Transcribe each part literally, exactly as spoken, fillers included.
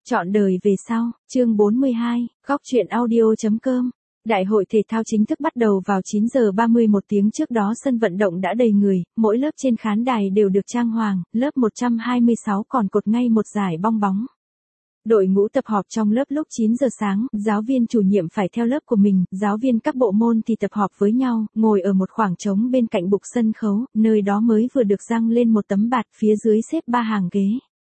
Chọn đời về sau, chương bốn mươi hai, góc truyện audio chấm com. Đại hội thể thao chính thức bắt đầu vào chín giờ ba mươi, một tiếng trước đó sân vận động đã đầy người, mỗi lớp trên khán đài đều được trang hoàng, lớp một trăm hai mươi sáu còn cột ngay một dải bong bóng. Đội ngũ tập họp trong lớp lúc chín giờ sáng, giáo viên chủ nhiệm phải theo lớp của mình, giáo viên các bộ môn thì tập họp với nhau, ngồi ở một khoảng trống bên cạnh bục sân khấu, nơi đó mới vừa được răng lên một tấm bạt, phía dưới xếp ba hàng ghế.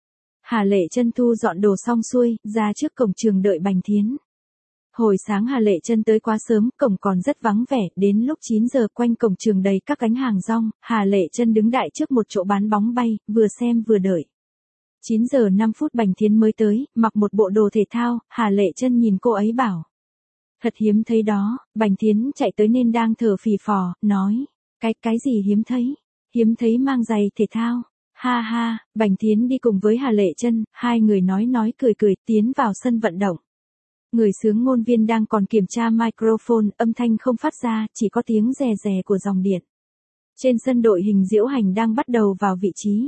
Hà Lệ Trân thu dọn đồ xong xuôi, ra trước cổng trường đợi Bành Thiến. Hồi sáng Hà Lệ Trân tới quá sớm, cổng còn rất vắng vẻ, đến lúc chín giờ quanh cổng trường đầy các gánh hàng rong, Hà Lệ Trân đứng đại trước một chỗ bán bóng bay, vừa xem vừa đợi. chín giờ năm phút Bành Thiến mới tới, mặc một bộ đồ thể thao, Hà Lệ Trân nhìn cô ấy bảo. Thật hiếm thấy đó, Bành Thiến chạy tới nên đang thở phì phò, nói. Cái, cái gì hiếm thấy? Hiếm thấy mang giày thể thao. Ha ha, Bành Thiến đi cùng với Hà Lệ Trân, hai người nói nói cười cười tiến vào sân vận động. Người xướng ngôn viên đang còn kiểm tra microphone, âm thanh không phát ra, chỉ có tiếng rè rè của dòng điện. Trên sân đội hình diễu hành đang bắt đầu vào vị trí.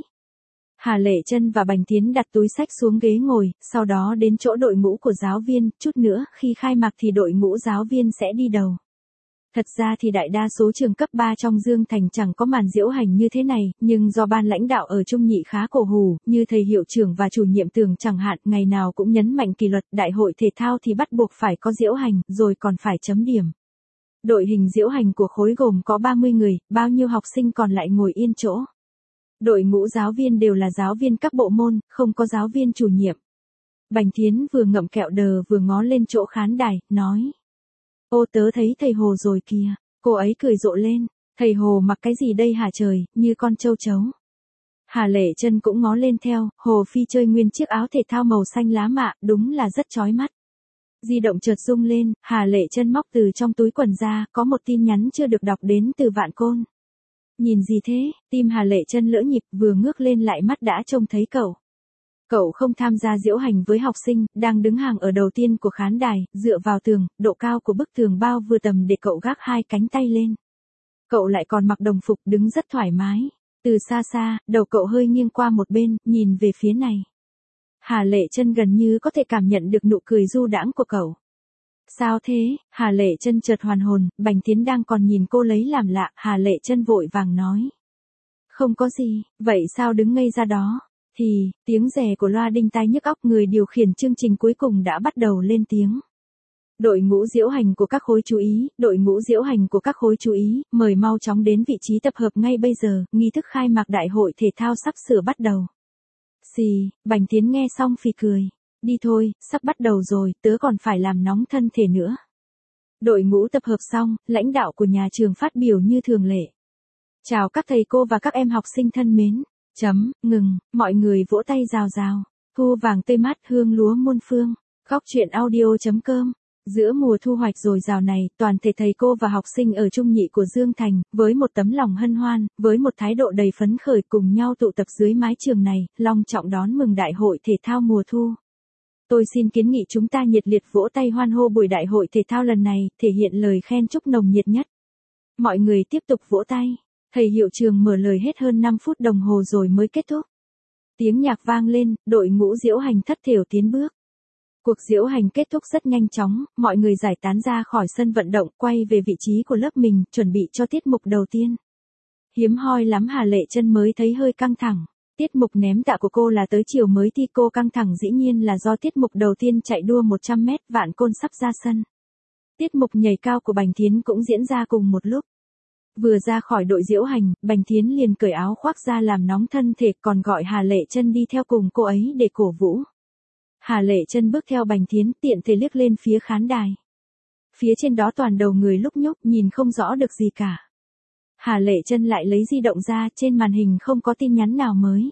Hà Lệ Trân và Bành Thiến đặt túi xách xuống ghế ngồi, sau đó đến chỗ đội ngũ của giáo viên, chút nữa khi khai mạc thì đội ngũ giáo viên sẽ đi đầu. Thật ra thì đại đa số trường cấp ba trong Dương Thành chẳng có màn diễu hành như thế này, nhưng do ban lãnh đạo ở Trung Nhị khá cổ hủ, như thầy hiệu trưởng và chủ nhiệm Tường chẳng hạn, ngày nào cũng nhấn mạnh kỷ luật, đại hội thể thao thì bắt buộc phải có diễu hành, rồi còn phải chấm điểm. Đội hình diễu hành của khối gồm có ba mươi người, bao nhiêu học sinh còn lại ngồi yên chỗ. Đội ngũ giáo viên đều là giáo viên các bộ môn, không có giáo viên chủ nhiệm. Bành Thiến vừa ngậm kẹo đờ vừa ngó lên chỗ khán đài, nói. Ô tớ thấy thầy Hồ rồi kìa, cô ấy cười rộ lên, thầy Hồ mặc cái gì đây hả trời, như con châu chấu. Hà Lệ Trân cũng ngó lên theo, Hồ Phi chơi nguyên chiếc áo thể thao màu xanh lá mạ, đúng là rất chói mắt. Di động chợt rung lên, Hà Lệ Trân móc từ trong túi quần ra, có một tin nhắn chưa được đọc đến từ Vạn Côn. Nhìn gì thế, tim Hà Lệ Trân lỡ nhịp, vừa ngước lên lại mắt đã trông thấy cậu. Cậu không tham gia diễu hành với học sinh, đang đứng hàng ở đầu tiên của khán đài, dựa vào tường, độ cao của bức tường bao vừa tầm để cậu gác hai cánh tay lên. Cậu lại còn mặc đồng phục đứng rất thoải mái. Từ xa xa, đầu cậu hơi nghiêng qua một bên, nhìn về phía này. Hà Lệ Trân gần như có thể cảm nhận được nụ cười du đãng của cậu. Sao thế? Hà Lệ Trân chợt hoàn hồn, Bành Thiến đang còn nhìn cô lấy làm lạ, Hà Lệ Trân vội vàng nói. Không có gì, vậy sao đứng ngây ra đó? Thì, tiếng rè của loa đinh tai nhức óc, người điều khiển chương trình cuối cùng đã bắt đầu lên tiếng. Đội ngũ diễu hành của các khối chú ý, đội ngũ diễu hành của các khối chú ý, mời mau chóng đến vị trí tập hợp ngay bây giờ, nghi thức khai mạc đại hội thể thao sắp sửa bắt đầu. Xì, Bành Thiến nghe xong phì cười. Đi thôi, sắp bắt đầu rồi, tớ còn phải làm nóng thân thể nữa. Đội ngũ tập hợp xong, lãnh đạo của nhà trường phát biểu như thường lệ. Chào các thầy cô và các em học sinh thân mến. Chấm, ngừng, mọi người vỗ tay rào rào. Thu vàng tươi mát hương lúa muôn phương. Góc truyện audio chấm com. Giữa mùa thu hoạch dồi dào này, toàn thể thầy cô và học sinh ở Trung Nhị của Dương Thành, với một tấm lòng hân hoan, với một thái độ đầy phấn khởi cùng nhau tụ tập dưới mái trường này, long trọng đón mừng đại hội thể thao mùa thu. Tôi xin kiến nghị chúng ta nhiệt liệt vỗ tay hoan hô buổi đại hội thể thao lần này, thể hiện lời khen chúc nồng nhiệt nhất. Mọi người tiếp tục vỗ tay. Thầy hiệu trưởng mở lời hết hơn năm phút đồng hồ rồi mới kết thúc. Tiếng nhạc vang lên, đội ngũ diễu hành thất thểu tiến bước. Cuộc diễu hành kết thúc rất nhanh chóng, mọi người giải tán ra khỏi sân vận động, quay về vị trí của lớp mình, chuẩn bị cho tiết mục đầu tiên. Hiếm hoi lắm Hà Lệ Trân mới thấy hơi căng thẳng. Tiết mục ném tạ của cô là tới chiều mới thi, cô căng thẳng dĩ nhiên là do tiết mục đầu tiên chạy đua một trăm mét Vạn Côn sắp ra sân. Tiết mục nhảy cao của Bành Thiến cũng diễn ra cùng một lúc. Vừa ra khỏi đội diễu hành, Bành Thiến liền cởi áo khoác ra làm nóng thân thể, còn gọi Hà Lệ Trân đi theo cùng cô ấy để cổ vũ. Hà Lệ Trân bước theo Bành Thiến, tiện thể liếc lên phía khán đài. Phía trên đó toàn đầu người lúc nhúc, nhìn không rõ được gì cả. Hà Lệ Trân lại lấy di động ra, trên màn hình không có tin nhắn nào mới.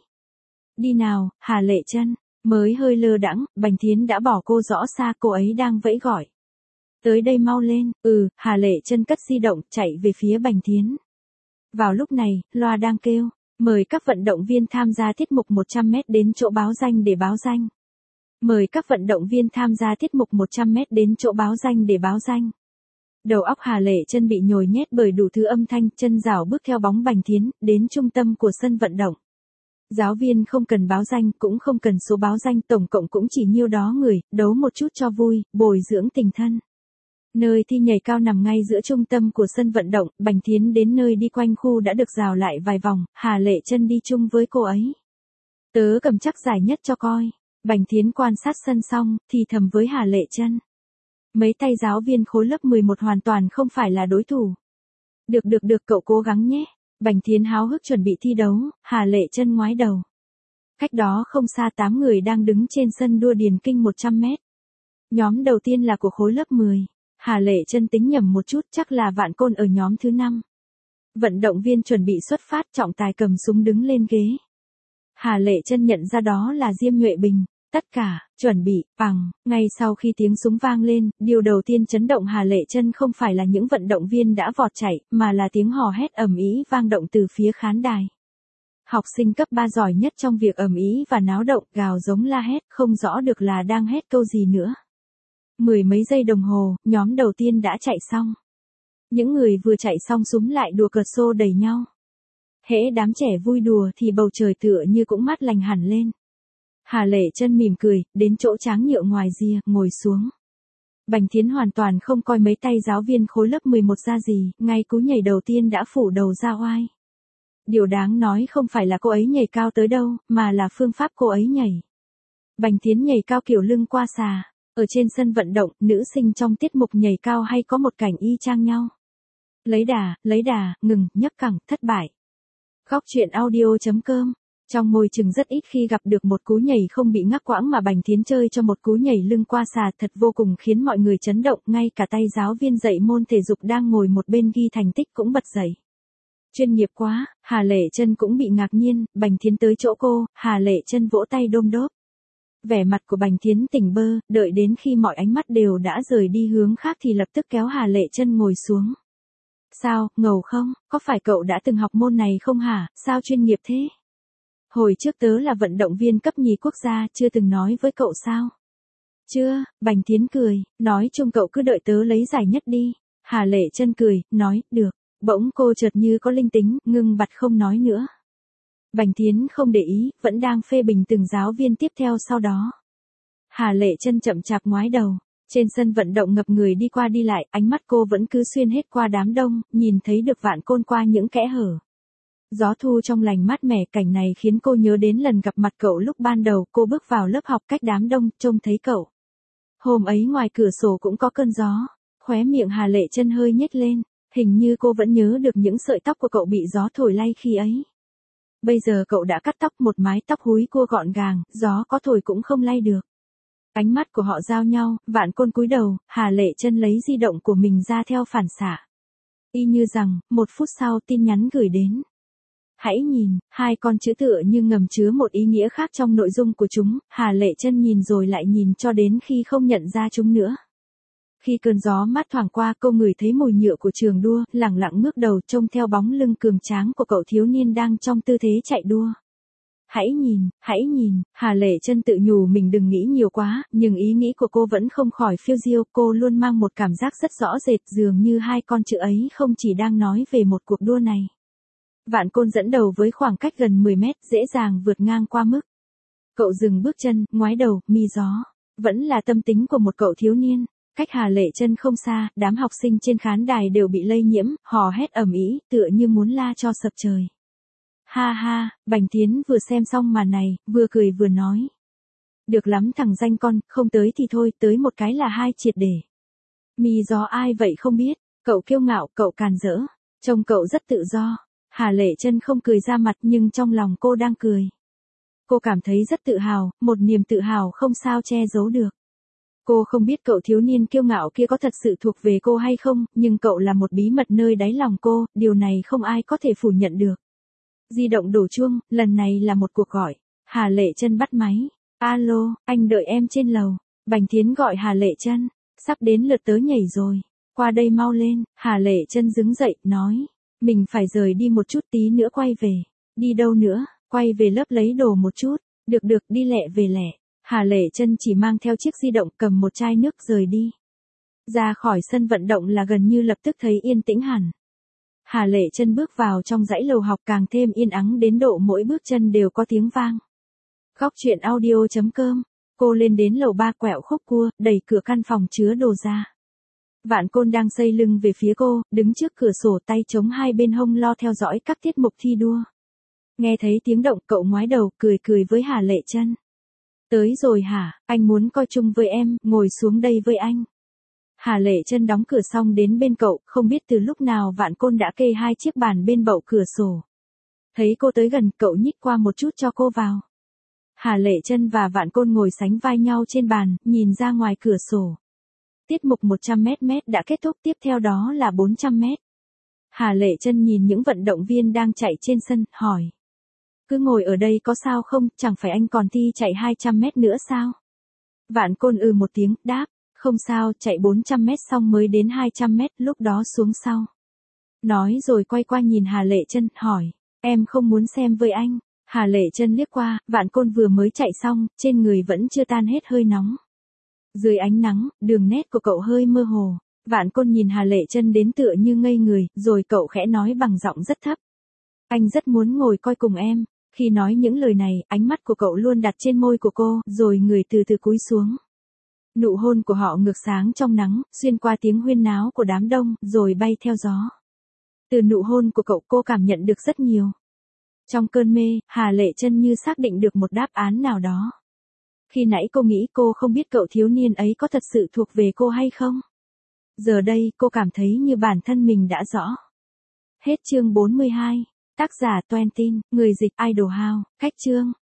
Đi nào, Hà Lệ Trân. Mới hơi lơ đãng, Bành Thiến đã bỏ cô rõ xa, cô ấy đang vẫy gọi. Tới đây mau lên, ừ, Hà Lệ Trân cất di động, chạy về phía Bành Thiến. Vào lúc này, loa đang kêu, mời các vận động viên tham gia tiết mục một trăm mét đến chỗ báo danh để báo danh. Mời các vận động viên tham gia tiết mục một trăm mét đến chỗ báo danh để báo danh. Đầu óc Hà Lệ Trân bị nhồi nhét bởi đủ thứ âm thanh, chân rảo bước theo bóng Bành Thiến, đến trung tâm của sân vận động. Giáo viên không cần báo danh, cũng không cần số báo danh, tổng cộng cũng chỉ nhiêu đó người, đấu một chút cho vui, bồi dưỡng tình thân. Nơi thi nhảy cao nằm ngay giữa trung tâm của sân vận động, Bành Thiến đến nơi đi quanh khu đã được rào lại vài vòng, Hà Lệ Chân đi chung với cô ấy. Tớ cầm chắc giải nhất cho coi. Bành Thiến quan sát sân xong, thì thầm với Hà Lệ Chân. Mấy tay giáo viên khối lớp mười một hoàn toàn không phải là đối thủ. Được được được, cậu cố gắng nhé. Bành Thiến háo hức chuẩn bị thi đấu, Hà Lệ Chân ngoái đầu. Cách đó không xa tám người đang đứng trên sân đua điền kinh một trăm mét. Nhóm đầu tiên là của khối lớp mười. Hà Lệ Chân tính nhầm một chút, chắc là Vạn Côn ở nhóm thứ năm. Vận động viên chuẩn bị xuất phát, Trọng Tài cầm súng đứng lên ghế. Hà Lệ Chân nhận ra đó là Diêm Nhuệ Bình. Tất cả, chuẩn bị, bằng, ngay sau khi tiếng súng vang lên, điều đầu tiên chấn động Hà Lệ Chân không phải là những vận động viên đã vọt chạy, mà là tiếng hò hét ầm ĩ vang động từ phía khán đài. Học sinh cấp ba giỏi nhất trong việc ầm ĩ và náo động, gào giống la hét, không rõ được là đang hét câu gì nữa. Mười mấy giây đồng hồ, nhóm đầu tiên đã chạy xong. Những người vừa chạy xong súng lại đùa cợt xô đẩy nhau. Hễ đám trẻ vui đùa thì bầu trời tựa như cũng mát lành hẳn lên. Hà Lệ Chân mỉm cười, đến chỗ tráng nhựa ngoài rìa, ngồi xuống. Bành Thiến hoàn toàn không coi mấy tay giáo viên khối lớp mười một ra gì, ngay cú nhảy đầu tiên đã phủ đầu ra oai. Điều đáng nói không phải là cô ấy nhảy cao tới đâu, mà là phương pháp cô ấy nhảy. Bành Thiến nhảy cao kiểu lưng qua xà. Ở trên sân vận động, nữ sinh trong tiết mục nhảy cao hay có một cảnh y chang nhau. Lấy đà, lấy đà, ngừng, nhấc cẳng, thất bại. Góc truyện audio chấm com. Trong môi trường rất ít khi gặp được một cú nhảy không bị ngắt quãng mà Bành Thiến chơi cho một cú nhảy lưng qua xà thật vô cùng khiến mọi người chấn động, ngay cả tay giáo viên dạy môn thể dục đang ngồi một bên ghi thành tích cũng bật dậy. Chuyên nghiệp quá, Hà Lệ Chân cũng bị ngạc nhiên, Bành Thiến tới chỗ cô, Hà Lệ Chân vỗ tay đôm đốp. Vẻ mặt của Bành Thiến tỉnh bơ, đợi đến khi mọi ánh mắt đều đã rời đi hướng khác thì lập tức kéo Hà Lệ Chân ngồi xuống. Sao, ngầu không, có phải cậu đã từng học môn này không hả, sao chuyên nghiệp thế? Hồi trước tớ là vận động viên cấp nhì quốc gia, chưa từng nói với cậu sao? Chưa, Bành Thiến cười, nói chung cậu cứ đợi tớ lấy giải nhất đi. Hà Lệ Chân cười, nói, được. Bỗng cô chợt như có linh tính, ngưng bặt không nói nữa. Bành Thiến không để ý, vẫn đang phê bình từng giáo viên tiếp theo sau đó. Hà Lệ Chân chậm chạp ngoái đầu. Trên sân vận động ngập người đi qua đi lại, ánh mắt cô vẫn cứ xuyên hết qua đám đông, nhìn thấy được Vạn Côn qua những kẽ hở. Gió thu trong lành mát mẻ, cảnh này khiến cô nhớ đến lần gặp mặt cậu lúc ban đầu cô bước vào lớp học cách đám đông, trông thấy cậu. Hôm ấy ngoài cửa sổ cũng có cơn gió, khóe miệng Hà Lệ Chân hơi nhếch lên, hình như cô vẫn nhớ được những sợi tóc của cậu bị gió thổi lay khi ấy. Bây giờ cậu đã cắt tóc, một mái tóc húi cua gọn gàng, gió có thổi cũng không lay được. Ánh mắt của họ giao nhau, Vạn Côn cúi đầu, Hà Lệ Chân lấy di động của mình ra theo phản xạ. Y như rằng, một phút sau tin nhắn gửi đến. Hãy nhìn, hai con chữ tựa như ngầm chứa một ý nghĩa khác trong nội dung của chúng, Hà Lệ Chân nhìn rồi lại nhìn cho đến khi không nhận ra chúng nữa. Khi cơn gió mát thoảng qua, cô ngửi thấy mùi nhựa của trường đua, lẳng lặng ngước đầu trông theo bóng lưng cường tráng của cậu thiếu niên đang trong tư thế chạy đua. Hãy nhìn, hãy nhìn, Hà Lệ Chân tự nhủ mình đừng nghĩ nhiều quá, nhưng ý nghĩ của cô vẫn không khỏi phiêu diêu, cô luôn mang một cảm giác rất rõ rệt, dường như hai con chữ ấy không chỉ đang nói về một cuộc đua này. Vạn Côn dẫn đầu với khoảng cách gần mười mét, dễ dàng vượt ngang qua mức. Cậu dừng bước chân, ngoái đầu, mi gió. Vẫn là tâm tính của một cậu thiếu niên. Cách Hà Lệ Chân không xa, đám học sinh trên khán đài đều bị lây nhiễm, hò hét ầm ĩ, tựa như muốn la cho sập trời. Ha ha, Bành Thiến vừa xem xong màn này, vừa cười vừa nói. Được lắm thằng danh con, không tới thì thôi, tới một cái là hai triệt để. Mi gió ai vậy không biết, cậu kiêu ngạo, cậu càn rỡ, trông cậu rất tự do. Hà Lệ Chân không cười ra mặt nhưng trong lòng cô đang cười. Cô cảm thấy rất tự hào, một niềm tự hào không sao che giấu được. Cô không biết cậu thiếu niên kiêu ngạo kia có thật sự thuộc về cô hay không, nhưng cậu là một bí mật nơi đáy lòng cô, điều này không ai có thể phủ nhận được. Di động đổ chuông, lần này là một cuộc gọi. Hà Lệ Chân bắt máy. Alo, anh đợi em trên lầu. Bành Thiến gọi Hà Lệ Chân. Sắp đến lượt tớ nhảy rồi. Qua đây mau lên. Hà Lệ Chân đứng dậy, nói. Mình phải rời đi một chút, tí nữa quay về. Đi đâu nữa? Quay về lớp lấy đồ một chút. Được được, đi lẹ về lẹ. Hà Lệ Chân chỉ mang theo chiếc di động, cầm một chai nước rời đi. Ra khỏi sân vận động là gần như lập tức thấy yên tĩnh hẳn. Hà Lệ Chân bước vào trong dãy lầu học càng thêm yên ắng đến độ mỗi bước chân đều có tiếng vang. Góc truyện audio chấm com. Cô lên đến lầu ba quẹo khúc cua, đẩy cửa căn phòng chứa đồ ra. Vạn Côn đang xây lưng về phía cô, đứng trước cửa sổ tay chống hai bên hông lo theo dõi các tiết mục thi đua. Nghe thấy tiếng động cậu ngoái đầu cười cười với Hà Lệ Chân. Tới rồi hả, anh muốn coi chung với em, ngồi xuống đây với anh. Hà Lệ Chân đóng cửa xong đến bên cậu, không biết từ lúc nào Vạn Côn đã kê hai chiếc bàn bên bậu cửa sổ. Thấy cô tới gần, cậu nhích qua một chút cho cô vào. Hà Lệ Chân và Vạn Côn ngồi sánh vai nhau trên bàn, nhìn ra ngoài cửa sổ. Tiết mục một trăm mét đã kết thúc, tiếp theo đó là bốn trăm mét. Hà Lệ Chân nhìn những vận động viên đang chạy trên sân, hỏi. Cứ ngồi ở đây có sao không, chẳng phải anh còn thi chạy hai trăm mét nữa sao? Vạn Côn ừ một tiếng, đáp, không sao, chạy bốn trăm mét xong mới đến hai trăm mét, lúc đó xuống sau. Nói rồi quay qua nhìn Hà Lệ Chân, hỏi, em không muốn xem với anh. Hà Lệ Chân liếc qua, Vạn Côn vừa mới chạy xong, trên người vẫn chưa tan hết hơi nóng. Dưới ánh nắng, đường nét của cậu hơi mơ hồ. Vạn Côn nhìn Hà Lệ Chân đến tựa như ngây người, rồi cậu khẽ nói bằng giọng rất thấp. Anh rất muốn ngồi coi cùng em. Khi nói những lời này, ánh mắt của cậu luôn đặt trên môi của cô, rồi người từ từ cúi xuống. Nụ hôn của họ ngược sáng trong nắng, xuyên qua tiếng huyên náo của đám đông, rồi bay theo gió. Từ nụ hôn của cậu cô cảm nhận được rất nhiều. Trong cơn mê, Hà Lệ Chân như xác định được một đáp án nào đó. Khi nãy cô nghĩ cô không biết cậu thiếu niên ấy có thật sự thuộc về cô hay không. Giờ đây cô cảm thấy như bản thân mình đã rõ. Hết chương bốn mươi hai. Tác giả Toan Tin, người dịch Idol House, cách chương.